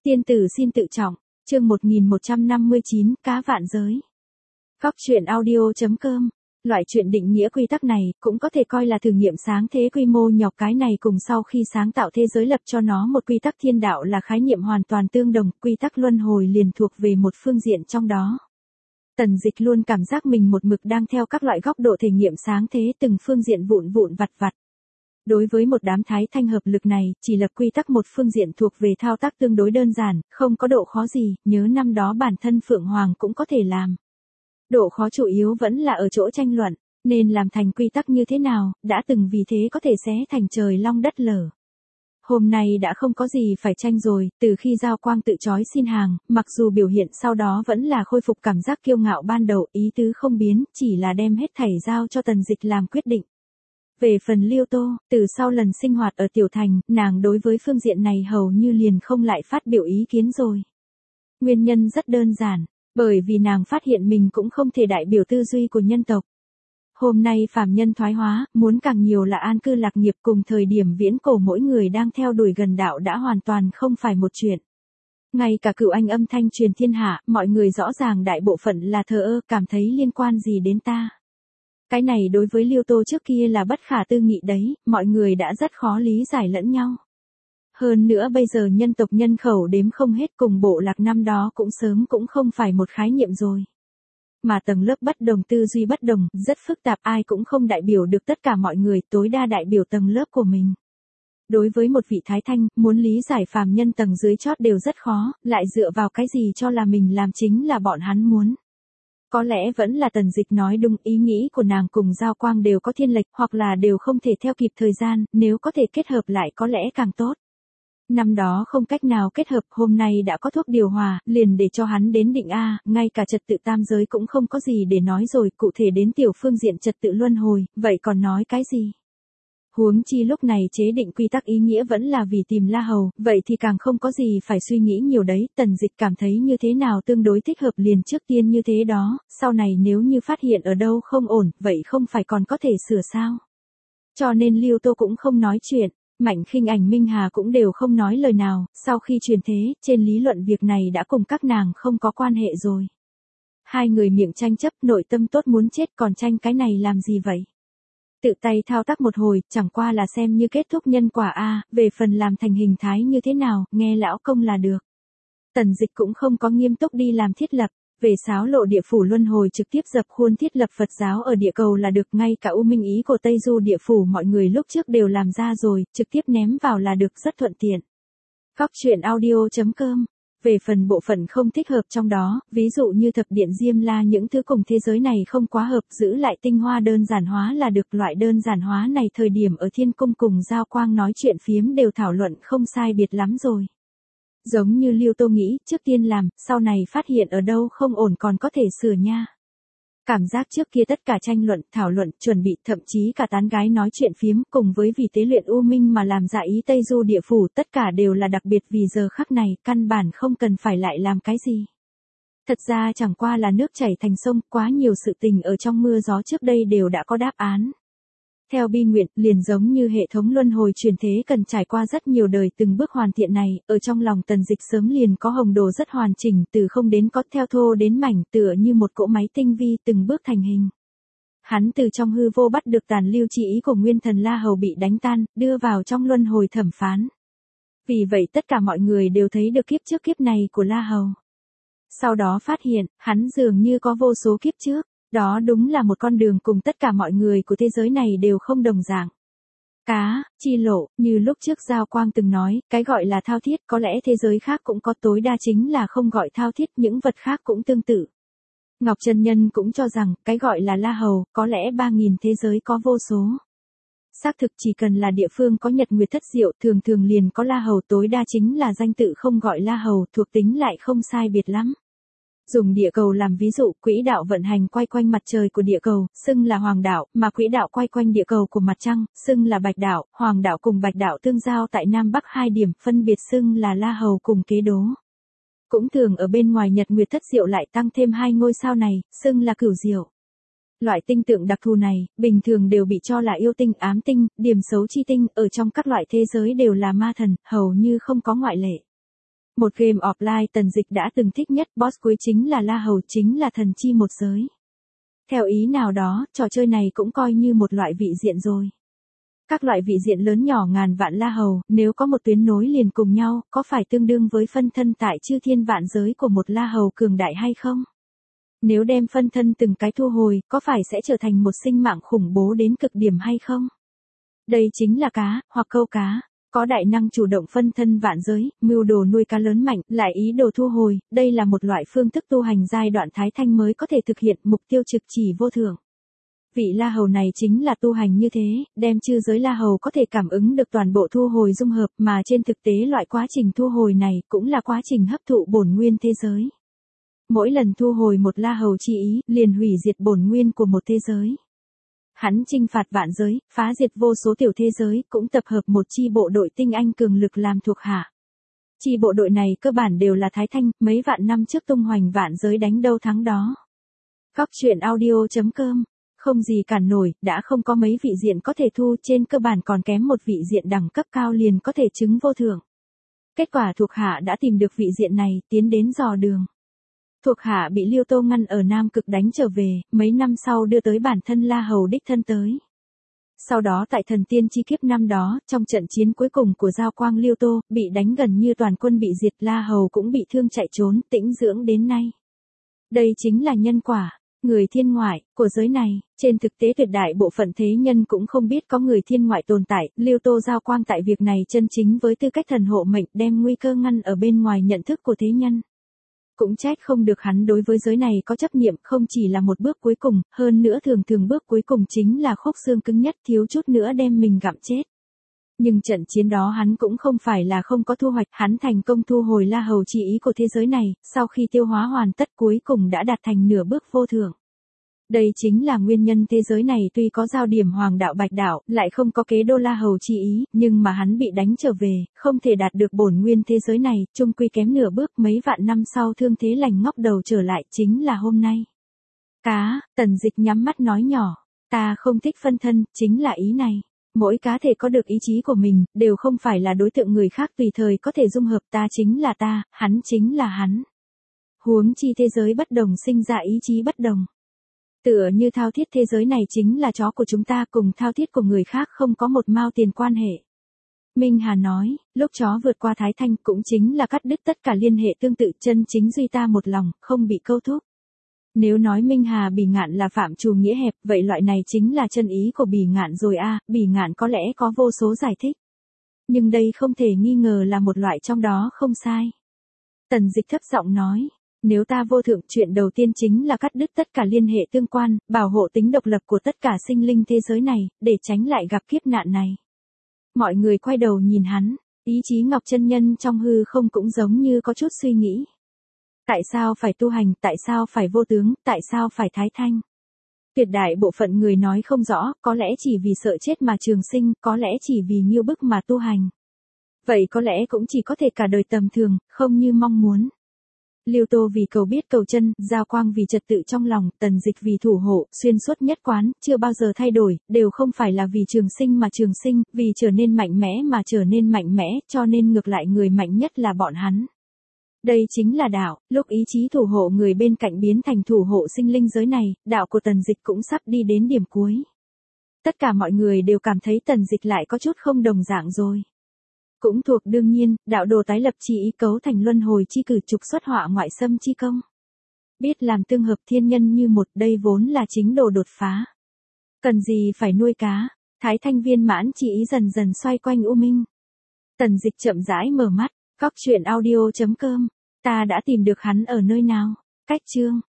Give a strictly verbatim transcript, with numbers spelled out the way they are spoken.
Tiên tử xin tự trọng, chương một nghìn một trăm năm mươi chín, cá vạn giới. Góc truyện audio chấm com. Loại chuyện định nghĩa quy tắc này cũng có thể coi là thử nghiệm sáng thế quy mô nhỏ. Cái này cùng sau khi sáng tạo thế giới lập cho nó một quy tắc thiên đạo là khái niệm hoàn toàn tương đồng, quy tắc luân hồi liền thuộc về một phương diện trong đó. Tần Dịch luôn cảm giác mình một mực đang theo các loại góc độ thể nghiệm sáng thế từng phương diện vụn vụn vặt vặt. Đối với một đám thái thanh hợp lực này, chỉ lập quy tắc một phương diện thuộc về thao tác tương đối đơn giản, không có độ khó gì, nhớ năm đó bản thân Phượng Hoàng cũng có thể làm. Độ khó chủ yếu vẫn là ở chỗ tranh luận, nên làm thành quy tắc như thế nào, đã từng vì thế có thể xé thành trời long đất lở. Hôm nay đã không có gì phải tranh rồi, từ khi Giao Quang tự chói xin hàng, mặc dù biểu hiện sau đó vẫn là khôi phục cảm giác kiêu ngạo ban đầu, ý tứ không biến, chỉ là đem hết thảy giao cho Tần Dịch làm quyết định. Về phần Liêu Tô, từ sau lần sinh hoạt ở Tiểu Thành, nàng đối với phương diện này hầu như liền không lại phát biểu ý kiến rồi. Nguyên nhân rất đơn giản, bởi vì nàng phát hiện mình cũng không thể đại biểu tư duy của nhân tộc. Hôm nay phàm nhân thoái hóa, muốn càng nhiều là an cư lạc nghiệp, cùng thời điểm viễn cổ mỗi người đang theo đuổi gần đạo đã hoàn toàn không phải một chuyện. Ngay cả Cửu Anh âm thanh truyền thiên hạ, mọi người rõ ràng đại bộ phận là thờ ơ, cảm thấy liên quan gì đến ta. Cái này đối với Liêu Tô trước kia là bất khả tư nghị đấy, mọi người đã rất khó lý giải lẫn nhau. Hơn nữa bây giờ nhân tộc nhân khẩu đếm không hết, cùng bộ lạc năm đó cũng sớm cũng không phải một khái niệm rồi. Mà tầng lớp bất đồng, tư duy bất đồng, rất phức tạp, ai cũng không đại biểu được tất cả mọi người, tối đa đại biểu tầng lớp của mình. Đối với một vị thái thanh, muốn lý giải phàm nhân tầng dưới chót đều rất khó, lại dựa vào cái gì cho là mình làm chính là bọn hắn muốn. Có lẽ vẫn là Tần Dịch nói đúng, ý nghĩ của nàng cùng Giao Quang đều có thiên lệch, hoặc là đều không thể theo kịp thời gian, nếu có thể kết hợp lại có lẽ càng tốt. Năm đó không cách nào kết hợp, hôm nay đã có thuốc điều hòa, liền để cho hắn đến định A, ngay cả trật tự tam giới cũng không có gì để nói rồi, cụ thể đến tiểu phương diện trật tự luân hồi, vậy còn nói cái gì? Huống chi lúc này chế định quy tắc ý nghĩa vẫn là vì tìm La Hầu, vậy thì càng không có gì phải suy nghĩ nhiều đấy, Tần Dịch cảm thấy như thế nào tương đối thích hợp liền trước tiên như thế đó, sau này nếu như phát hiện ở đâu không ổn, vậy không phải còn có thể sửa sao? Cho nên Liêu Tô cũng không nói chuyện, Mạnh Khinh Ảnh Minh Hà cũng đều không nói lời nào, sau khi truyền thế, trên lý luận việc này đã cùng các nàng không có quan hệ rồi. Hai người miệng tranh chấp, nội tâm tốt muốn chết, còn tranh cái này làm gì vậy? Tự tay thao tác một hồi, chẳng qua là xem như kết thúc nhân quả a, về phần làm thành hình thái như thế nào, nghe lão công là được. Tần Dịch cũng không có nghiêm túc đi làm thiết lập, về Sáo Lộ Địa Phủ luân hồi trực tiếp dập khuôn thiết lập Phật giáo ở địa cầu là được, ngay cả U Minh Ý của Tây Du Địa Phủ mọi người lúc trước đều làm ra rồi, trực tiếp ném vào là được, rất thuận tiện. Góc truyện audio chấm com. Về phần bộ phận không thích hợp trong đó, ví dụ như thập điện Diêm La, những thứ cùng thế giới này không quá hợp, giữ lại tinh hoa đơn giản hóa là được. Loại đơn giản hóa này thời điểm ở Thiên Cung cùng Giao Quang nói chuyện phiếm đều thảo luận không sai biệt lắm rồi. Giống như Liêu Tô nghĩ, trước tiên làm, sau này phát hiện ở đâu không ổn còn có thể sửa nha. Cảm giác trước kia tất cả tranh luận, thảo luận, chuẩn bị, thậm chí cả tán gái nói chuyện phiếm, cùng với vì tế luyện U Minh mà làm dạ ý Tây Du Địa Phủ, tất cả đều là đặc biệt vì giờ khắc này, căn bản không cần phải lại làm cái gì. Thật ra chẳng qua là nước chảy thành sông, quá nhiều sự tình ở trong mưa gió trước đây đều đã có đáp án. Theo bi nguyện, liền giống như hệ thống luân hồi truyền thế cần trải qua rất nhiều đời từng bước hoàn thiện này, ở trong lòng Tần Dịch sớm liền có hồng đồ rất hoàn chỉnh, từ không đến có, theo thô đến mảnh, tựa như một cỗ máy tinh vi từng bước thành hình. Hắn từ trong hư vô bắt được tàn lưu chi ý của nguyên thần La Hầu bị đánh tan, đưa vào trong luân hồi thẩm phán. Vì vậy tất cả mọi người đều thấy được kiếp trước kiếp này của La Hầu. Sau đó phát hiện, hắn dường như có vô số kiếp trước. Đó đúng là một con đường cùng tất cả mọi người của thế giới này đều không đồng dạng. Cá, chi lộ, như lúc trước Giao Quang từng nói, cái gọi là thao thiết, có lẽ thế giới khác cũng có, tối đa chính là không gọi thao thiết, những vật khác cũng tương tự. Ngọc Chân Nhân cũng cho rằng, cái gọi là La Hầu, có lẽ ba nghìn thế giới có vô số. Xác thực chỉ cần là địa phương có nhật nguyệt thất diệu, thường thường liền có La Hầu, tối đa chính là danh tự không gọi La Hầu, thuộc tính lại không sai biệt lắm. Dùng địa cầu làm ví dụ, quỹ đạo vận hành quay quanh mặt trời của địa cầu, xưng là hoàng đạo, mà quỹ đạo quay quanh địa cầu của mặt trăng, xưng là bạch đạo, hoàng đạo cùng bạch đạo tương giao tại Nam Bắc hai điểm, phân biệt xưng là La Hầu cùng Kế Đố. Cũng thường ở bên ngoài nhật nguyệt thất diệu lại tăng thêm hai ngôi sao này, xưng là Cửu Diệu. Loại tinh tượng đặc thù này, bình thường đều bị cho là yêu tinh, ám tinh, điểm xấu chi tinh, ở trong các loại thế giới đều là ma thần, hầu như không có ngoại lệ. Một game offline Tần Dịch đã từng thích nhất, boss cuối chính là La Hầu, chính là thần chi một giới. Theo ý nào đó, trò chơi này cũng coi như một loại vị diện rồi. Các loại vị diện lớn nhỏ ngàn vạn La Hầu, nếu có một tuyến nối liền cùng nhau, có phải tương đương với phân thân tại chư thiên vạn giới của một La Hầu cường đại hay không? Nếu đem phân thân từng cái thu hồi, có phải sẽ trở thành một sinh mạng khủng bố đến cực điểm hay không? Đây chính là cá, hoặc câu cá. Có đại năng chủ động phân thân vạn giới, mưu đồ nuôi cá lớn mạnh, lại ý đồ thu hồi, đây là một loại phương thức tu hành giai đoạn thái thanh mới có thể thực hiện, mục tiêu trực chỉ vô thượng. Vị La Hầu này chính là tu hành như thế, đem chư giới La Hầu có thể cảm ứng được toàn bộ thu hồi dung hợp, mà trên thực tế loại quá trình thu hồi này cũng là quá trình hấp thụ bổn nguyên thế giới. Mỗi lần thu hồi một La Hầu chi ý, liền hủy diệt bổn nguyên của một thế giới. Hắn chinh phạt vạn giới, phá diệt vô số tiểu thế giới, cũng tập hợp một chi bộ đội tinh anh cường lực làm thuộc hạ. Chi bộ đội này cơ bản đều là Thái Thanh, mấy vạn năm trước tung hoành vạn giới đánh đâu thắng đó. Góc truyện audio chấm com, không gì cản nổi, đã không có mấy vị diện có thể thu, trên cơ bản còn kém một vị diện đẳng cấp cao liền có thể chứng vô thượng. Kết quả thuộc hạ đã tìm được vị diện này, tiến đến dò đường. Thuộc hạ bị Liêu Tô ngăn ở Nam Cực đánh trở về, mấy năm sau đưa tới bản thân La Hầu đích thân tới. Sau đó tại thần tiên chi kiếp năm đó, trong trận chiến cuối cùng của Giao Quang Liêu Tô, bị đánh gần như toàn quân bị diệt, La Hầu cũng bị thương chạy trốn, tĩnh dưỡng đến nay. Đây chính là nhân quả, người thiên ngoại, của giới này, trên thực tế tuyệt đại bộ phận thế nhân cũng không biết có người thiên ngoại tồn tại, Liêu Tô Giao Quang tại việc này chân chính với tư cách thần hộ mệnh đem nguy cơ ngăn ở bên ngoài nhận thức của thế nhân. Cũng trách không được hắn đối với giới này có chấp niệm, không chỉ là một bước cuối cùng, hơn nữa thường thường bước cuối cùng chính là khúc xương cứng nhất, thiếu chút nữa đem mình gặm chết. Nhưng trận chiến đó hắn cũng không phải là không có thu hoạch, hắn thành công thu hồi La Hầu chi ý của thế giới này, sau khi tiêu hóa hoàn tất cuối cùng đã đạt thành nửa bước vô thượng. Đây chính là nguyên nhân thế giới này tuy có giao điểm hoàng đạo bạch đạo, lại không có kế đô La Hầu chi ý, nhưng mà hắn bị đánh trở về, không thể đạt được bổn nguyên thế giới này, chung quy kém nửa bước, mấy vạn năm sau thương thế lành ngóc đầu trở lại, chính là hôm nay. Cá, Tần Dịch nhắm mắt nói nhỏ, ta không thích phân thân, chính là ý này. Mỗi cá thể có được ý chí của mình, đều không phải là đối tượng người khác tùy thời có thể dung hợp, ta chính là ta, hắn chính là hắn. Huống chi thế giới bất đồng sinh ra ý chí bất đồng. Tựa như thao thiết thế giới này chính là chó của chúng ta, cùng thao thiết của người khác không có một mao tiền quan hệ. Minh Hà nói, lúc chó vượt qua Thái Thanh cũng chính là cắt đứt tất cả liên hệ tương tự, chân chính duy ta một lòng, không bị câu thúc. Nếu nói Minh Hà bỉ ngạn là phạm trù nghĩa hẹp, vậy loại này chính là chân ý của bỉ ngạn rồi a, à, bỉ ngạn có lẽ có vô số giải thích. Nhưng đây không thể nghi ngờ là một loại trong đó không sai. Tần Dịch thấp giọng nói. Nếu ta vô thượng, chuyện đầu tiên chính là cắt đứt tất cả liên hệ tương quan, bảo hộ tính độc lập của tất cả sinh linh thế giới này, để tránh lại gặp kiếp nạn này. Mọi người quay đầu nhìn hắn, ý chí Ngọc Chân Nhân trong hư không cũng giống như có chút suy nghĩ. Tại sao phải tu hành, tại sao phải vô tướng, tại sao phải thái thanh? Tuyệt đại bộ phận người nói không rõ, có lẽ chỉ vì sợ chết mà trường sinh, có lẽ chỉ vì nghiêu bức mà tu hành. Vậy có lẽ cũng chỉ có thể cả đời tầm thường, không như mong muốn. Liêu Tô vì cầu biết cầu chân, Giao Quang vì trật tự trong lòng, Tần Dịch vì thủ hộ, xuyên suốt nhất quán, chưa bao giờ thay đổi, đều không phải là vì trường sinh mà trường sinh, vì trở nên mạnh mẽ mà trở nên mạnh mẽ, cho nên ngược lại người mạnh nhất là bọn hắn. Đây chính là đạo, lúc ý chí thủ hộ người bên cạnh biến thành thủ hộ sinh linh giới này, đạo của Tần Dịch cũng sắp đi đến điểm cuối. Tất cả mọi người đều cảm thấy Tần Dịch lại có chút không đồng dạng rồi. Cũng thuộc đương nhiên, đạo đồ tái lập chi ý cấu thành luân hồi chi cử trục xuất họa ngoại xâm chi công. Biết làm tương hợp thiên nhân như một, đây vốn là chính đồ đột phá. Cần gì phải nuôi cá, Thái Thanh viên mãn chi ý dần dần xoay quanh u minh. Tần Dịch chậm rãi mở mắt, góc truyện audio chấm com, ta đã tìm được hắn ở nơi nào, cách chương.